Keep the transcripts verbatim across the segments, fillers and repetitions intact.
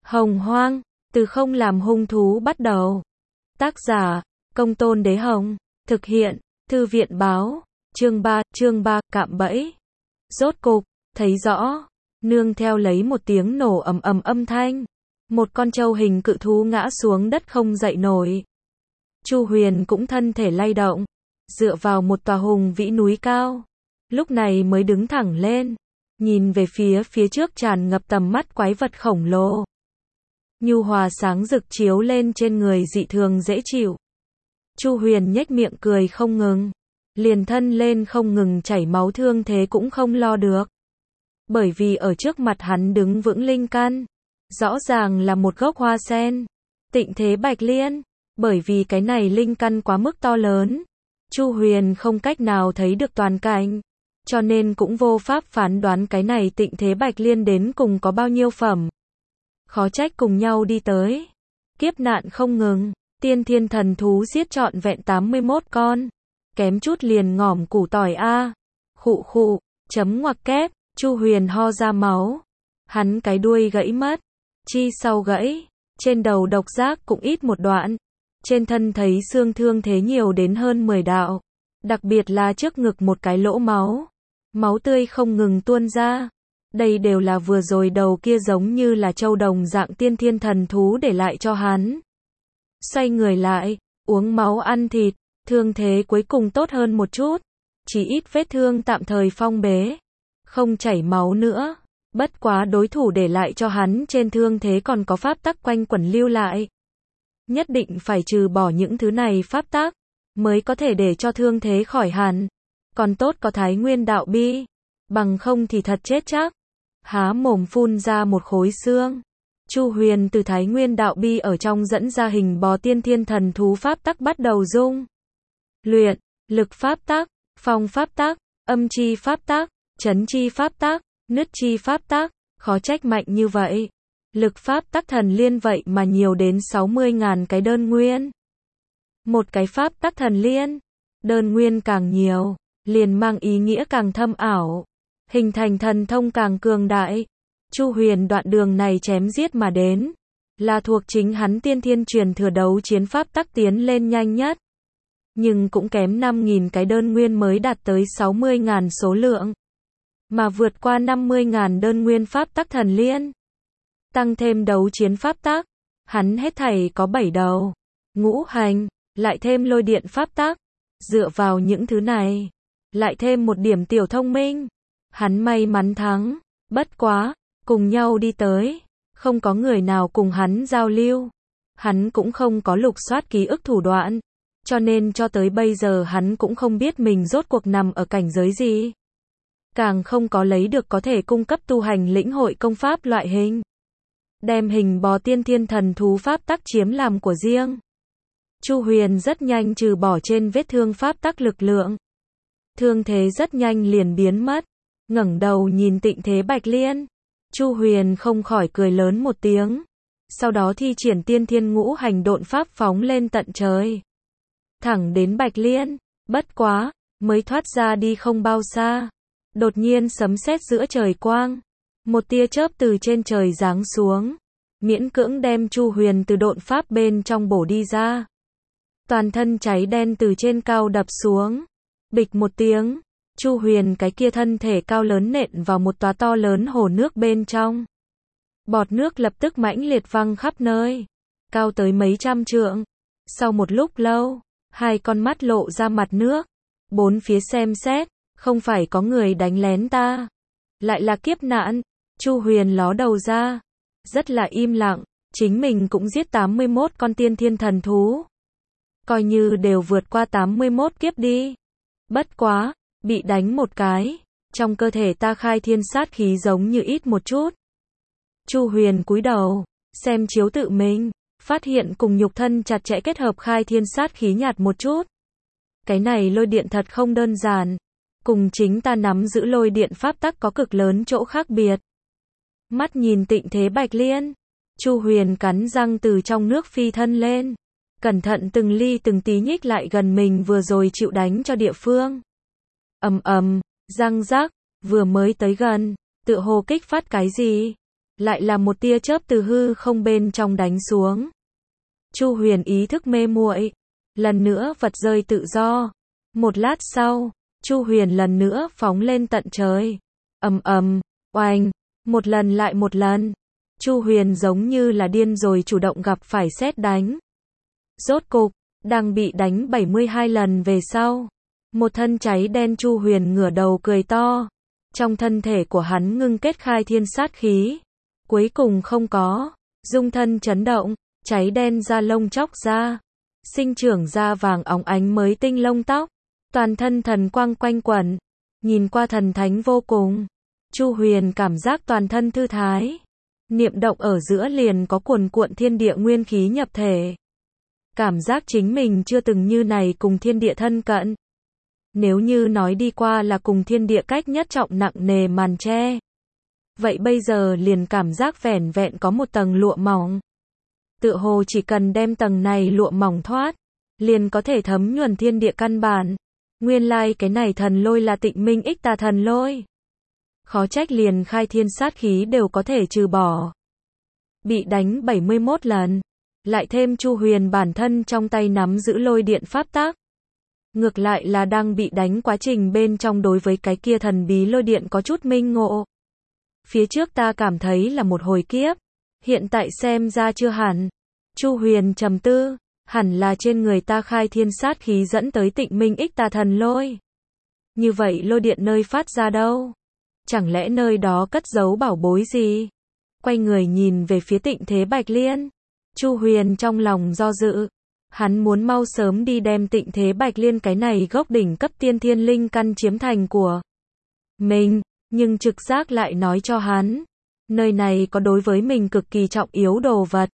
Hồng Hoang, từ không làm hung thú bắt đầu. Tác giả, Công Tôn Đế Hồng. Thực hiện, Thư viện Báo. Chương ba, chương ba, cạm bẫy. Rốt cục, thấy rõ, nương theo lấy một tiếng nổ ầm ầm âm thanh. Một con trâu hình cự thú ngã xuống đất không dậy nổi. Chu Huyền cũng thân thể lay động, dựa vào một tòa hùng vĩ núi cao. Lúc này mới đứng thẳng lên, nhìn về phía phía trước tràn ngập tầm mắt quái vật khổng lồ. Nhu hòa sáng rực chiếu lên trên người dị thường dễ chịu. Chu Huyền nhếch miệng cười không ngừng, liền thân lên không ngừng chảy máu thương thế cũng không lo được. Bởi vì ở trước mặt hắn đứng vững linh căn, rõ ràng là một gốc hoa sen, Tịnh Thế Bạch Liên. Bởi vì cái này linh căn quá mức to lớn, Chu Huyền không cách nào thấy được toàn cảnh, cho nên cũng vô pháp phán đoán cái này Tịnh Thế Bạch Liên đến cùng có bao nhiêu phẩm. Khó trách cùng nhau đi tới, kiếp nạn không ngừng, tiên thiên thần thú giết trọn vẹn tám mươi mốt con, kém chút liền ngỏm củ tỏi a. Khụ khụ, chấm ngoặc kép, Chu Huyền ho ra máu. Hắn cái đuôi gãy mất, chi sau gãy, trên đầu độc giác cũng ít một đoạn. Trên thân thấy xương thương thế nhiều đến hơn mười đạo, đặc biệt là trước ngực một cái lỗ máu, máu tươi không ngừng tuôn ra. Đây đều là vừa rồi đầu kia giống như là châu đồng dạng tiên thiên thần thú để lại cho hắn. Xoay người lại, uống máu ăn thịt, thương thế cuối cùng tốt hơn một chút, chỉ ít vết thương tạm thời phong bế, không chảy máu nữa. Bất quá đối thủ để lại cho hắn trên thương thế còn có pháp tắc quanh quẩn lưu lại. Nhất định phải trừ bỏ những thứ này pháp tắc, mới có thể để cho thương thế khỏi hẳn. Còn tốt có Thái Nguyên đạo bi, bằng không thì thật chết chắc. Há mồm phun ra một khối xương. Chu Huyền từ Thái Nguyên đạo bi ở trong dẫn ra hình bò tiên thiên thần thú pháp tắc bắt đầu dung luyện, lực pháp tắc, phong pháp tắc, âm chi pháp tắc, chấn chi pháp tắc, nứt chi pháp tắc, khó trách mạnh như vậy. Lực pháp tắc thần liên vậy mà nhiều đến sáu mươi ngàn cái đơn nguyên. Một cái pháp tắc thần liên, đơn nguyên càng nhiều, liền mang ý nghĩa càng thâm ảo, hình thành thần thông càng cường đại. Chu Huyền đoạn đường này chém giết mà đến, là thuộc chính hắn tiên thiên truyền thừa đấu chiến pháp tắc tiến lên nhanh nhất. Nhưng cũng kém năm nghìn cái đơn nguyên mới đạt tới sáu mươi ngàn số lượng. Mà vượt qua năm mươi ngàn đơn nguyên pháp tắc thần liên. Tăng thêm đấu chiến pháp tắc, hắn hết thảy có bảy đầu, ngũ hành, lại thêm lôi điện pháp tắc. Dựa vào những thứ này, lại thêm một điểm tiểu thông minh, hắn may mắn thắng. Bất quá, cùng nhau đi tới, không có người nào cùng hắn giao lưu. Hắn cũng không có lục soát ký ức thủ đoạn, cho nên cho tới bây giờ hắn cũng không biết mình rốt cuộc nằm ở cảnh giới gì. Càng không có lấy được có thể cung cấp tu hành lĩnh hội công pháp loại hình. Đem hình bò tiên thiên thần thú pháp tắc chiếm làm của riêng. Chu Huyền rất nhanh trừ bỏ trên vết thương pháp tắc lực lượng. Thương thế rất nhanh liền biến mất. Ngẩng đầu nhìn Tịnh Thế Bạch Liên, Chu Huyền không khỏi cười lớn một tiếng. Sau đó thi triển tiên thiên ngũ hành độn pháp phóng lên tận trời. Thẳng đến Bạch Liên, bất quá, mới thoát ra đi không bao xa. Đột nhiên sấm sét giữa trời quang. Một tia chớp từ trên trời giáng xuống, miễn cưỡng đem Chu Huyền từ độn pháp bên trong bổ đi ra. Toàn thân cháy đen từ trên cao đập xuống. Bịch một tiếng, Chu Huyền cái kia thân thể cao lớn nện vào một tòa to lớn hồ nước bên trong. Bọt nước lập tức mãnh liệt văng khắp nơi, cao tới mấy trăm trượng. Sau một lúc lâu, hai con mắt lộ ra mặt nước, bốn phía xem xét, không phải có người đánh lén ta, lại là kiếp nạn. Chu Huyền ló đầu ra, rất là im lặng, chính mình cũng giết tám mươi mốt con tiên thiên thần thú. Coi như đều vượt qua tám mươi mốt kiếp đi. Bất quá, bị đánh một cái, trong cơ thể ta khai thiên sát khí giống như ít một chút. Chu Huyền cúi đầu, xem chiếu tự mình, phát hiện cùng nhục thân chặt chẽ kết hợp khai thiên sát khí nhạt một chút. Cái này lôi điện thật không đơn giản, cùng chính ta nắm giữ lôi điện pháp tắc có cực lớn chỗ khác biệt. Mắt nhìn Tịnh Thế Bạch Liên, Chu Huyền cắn răng từ trong nước phi thân lên, cẩn thận từng ly từng tí nhích lại gần mình vừa rồi chịu đánh cho địa phương. Ầm ầm, răng rắc, vừa mới tới gần, tựa hồ kích phát cái gì, lại là một tia chớp từ hư không bên trong đánh xuống. Chu Huyền ý thức mê muội, lần nữa vật rơi tự do. Một lát sau, Chu Huyền lần nữa phóng lên tận trời. Ầm ầm, oanh, một lần lại một lần. Chu Huyền giống như là điên rồi chủ động gặp phải sét đánh. Rốt cục, đang bị đánh bảy mươi hai lần về sau. Một thân cháy đen Chu Huyền ngửa đầu cười to. Trong thân thể của hắn ngưng kết khai thiên sát khí. Cuối cùng không có. Dung thân chấn động, cháy đen da lông chóc ra. Sinh trưởng da vàng óng ánh mới tinh lông tóc. Toàn thân thần quang quanh quẩn. Nhìn qua thần thánh vô cùng. Chu Huyền cảm giác toàn thân thư thái. Niệm động ở giữa liền có cuồn cuộn thiên địa nguyên khí nhập thể. Cảm giác chính mình chưa từng như này cùng thiên địa thân cận. Nếu như nói đi qua là cùng thiên địa cách nhất trọng nặng nề màn che. Vậy bây giờ liền cảm giác vẻn vẹn có một tầng lụa mỏng. Tựa hồ chỉ cần đem tầng này lụa mỏng thoát, liền có thể thấm nhuần thiên địa căn bản. Nguyên lai like cái này thần lôi là Tịnh Minh Ích Tà thần lôi. Khó trách liền khai thiên sát khí đều có thể trừ bỏ. Bị đánh bảy mươi mốt lần, lại thêm Chu Huyền bản thân trong tay nắm giữ lôi điện pháp tắc. Ngược lại là đang bị đánh quá trình bên trong đối với cái kia thần bí lôi điện có chút minh ngộ. Phía trước ta cảm thấy là một hồi kiếp, hiện tại xem ra chưa hẳn. Chu Huyền trầm tư, hẳn là trên người ta khai thiên sát khí dẫn tới Tịnh Minh Ích Tà thần lôi. Như vậy lôi điện nơi phát ra đâu? Chẳng lẽ nơi đó cất giấu bảo bối gì? Quay người nhìn về phía Tịnh Thế Bạch Liên. Chu Huyền trong lòng do dự. Hắn muốn mau sớm đi đem Tịnh Thế Bạch Liên cái này gốc đỉnh cấp tiên thiên linh căn chiếm thành của mình. Nhưng trực giác lại nói cho hắn. Nơi này có đối với mình cực kỳ trọng yếu đồ vật.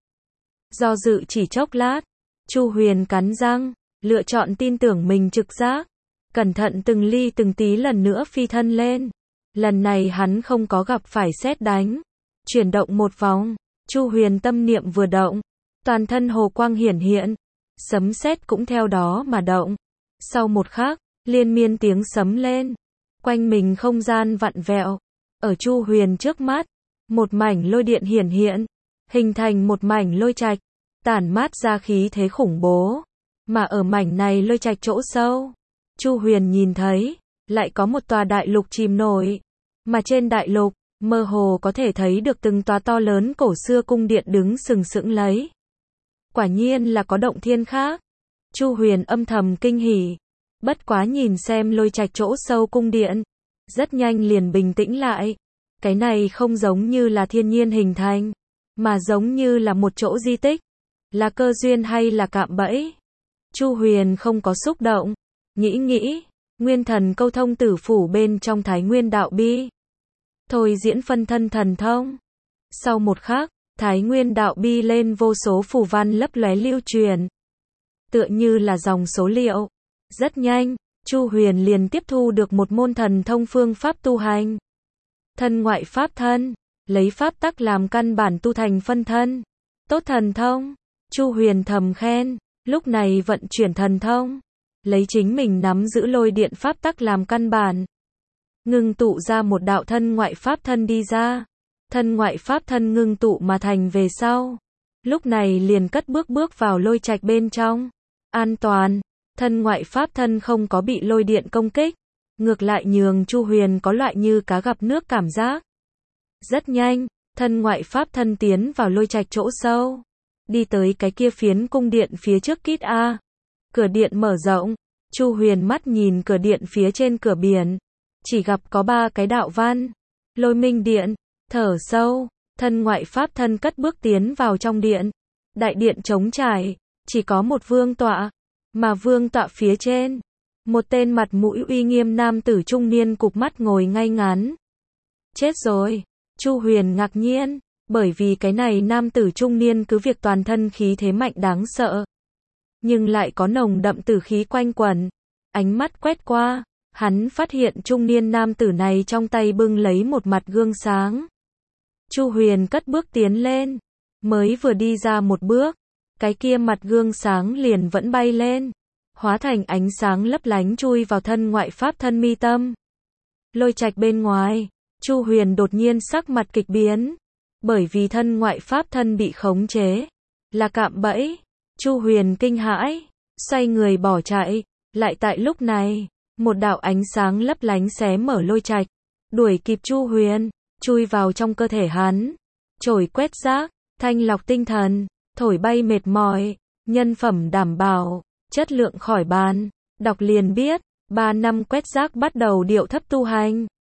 Do dự chỉ chốc lát. Chu Huyền cắn răng. Lựa chọn tin tưởng mình trực giác. Cẩn thận từng ly từng tí lần nữa phi thân lên. Lần này hắn không có gặp phải sét đánh. Chuyển động một vòng. Chu Huyền tâm niệm vừa động. Toàn thân hồ quang hiển hiện. Sấm sét cũng theo đó mà động. Sau một khắc, liên miên tiếng sấm lên. Quanh mình không gian vặn vẹo. Ở Chu Huyền trước mắt, một mảnh lôi điện hiển hiện, hình thành một mảnh lôi trạch, tản mát ra khí thế khủng bố. Mà ở mảnh này lôi trạch chỗ sâu, Chu Huyền nhìn thấy, lại có một tòa đại lục chìm nổi. Mà trên đại lục, mơ hồ có thể thấy được từng tòa to lớn cổ xưa cung điện đứng sừng sững lấy. Quả nhiên là có động thiên khác. Chu Huyền âm thầm kinh hỉ. Bất quá nhìn xem lôi trạch chỗ sâu cung điện. Rất nhanh liền bình tĩnh lại. Cái này không giống như là thiên nhiên hình thành. Mà giống như là một chỗ di tích. Là cơ duyên hay là cạm bẫy? Chu Huyền không có xúc động. Nghĩ nghĩ. Nguyên thần câu thông tử phủ bên trong Thái Nguyên đạo bi. Thôi diễn phân thân thần thông. Sau một khắc. Thái Nguyên đạo bi lên vô số phù văn lấp lóe lưu truyền. Tựa như là dòng số liệu. Rất nhanh, Chu Huyền liền tiếp thu được một môn thần thông phương pháp tu hành. Thân ngoại pháp thân, lấy pháp tắc làm căn bản tu thành phân thân. Tốt thần thông, Chu Huyền thầm khen, lúc này vận chuyển thần thông. Lấy chính mình nắm giữ lôi điện pháp tắc làm căn bản. Ngưng tụ ra một đạo thân ngoại pháp thân đi ra. Thân ngoại pháp thân ngưng tụ mà thành về sau. Lúc này liền cất bước bước vào lôi trạch bên trong. An toàn, thân ngoại pháp thân không có bị lôi điện công kích. Ngược lại nhường Chu Huyền có loại như cá gặp nước cảm giác. Rất nhanh, thân ngoại pháp thân tiến vào lôi trạch chỗ sâu. Đi tới cái kia phiến cung điện phía trước kít A. Cửa điện mở rộng. Chu Huyền mắt nhìn cửa điện phía trên cửa biển. Chỉ gặp có ba cái đạo văn. Lôi minh điện. Thở sâu, thân ngoại pháp thân cất bước tiến vào trong điện. Đại điện trống trải, chỉ có một vương tọa. Mà vương tọa phía trên, một tên mặt mũi uy nghiêm nam tử trung niên cụp mắt ngồi ngay ngắn. Chết rồi, Chu Huyền ngạc nhiên, bởi vì cái này nam tử trung niên cứ việc toàn thân khí thế mạnh đáng sợ. Nhưng lại có nồng đậm tử khí quanh quẩn. Ánh mắt quét qua, hắn phát hiện trung niên nam tử này trong tay bưng lấy một mặt gương sáng. Chu Huyền cất bước tiến lên, mới vừa đi ra một bước, cái kia mặt gương sáng liền vẫn bay lên, hóa thành ánh sáng lấp lánh chui vào thân ngoại pháp thân mi tâm. Lôi trạch bên ngoài, Chu Huyền đột nhiên sắc mặt kịch biến, bởi vì thân ngoại pháp thân bị khống chế, là cạm bẫy. Chu Huyền kinh hãi, xoay người bỏ chạy, lại tại lúc này, một đạo ánh sáng lấp lánh xé mở lôi trạch, đuổi kịp Chu Huyền, chui vào trong cơ thể hắn, chổi quét rác, thanh lọc tinh thần, thổi bay mệt mỏi, nhân phẩm đảm bảo, chất lượng khỏi bàn, đọc liền biết, ba năm quét rác bắt đầu điệu thấp tu hành.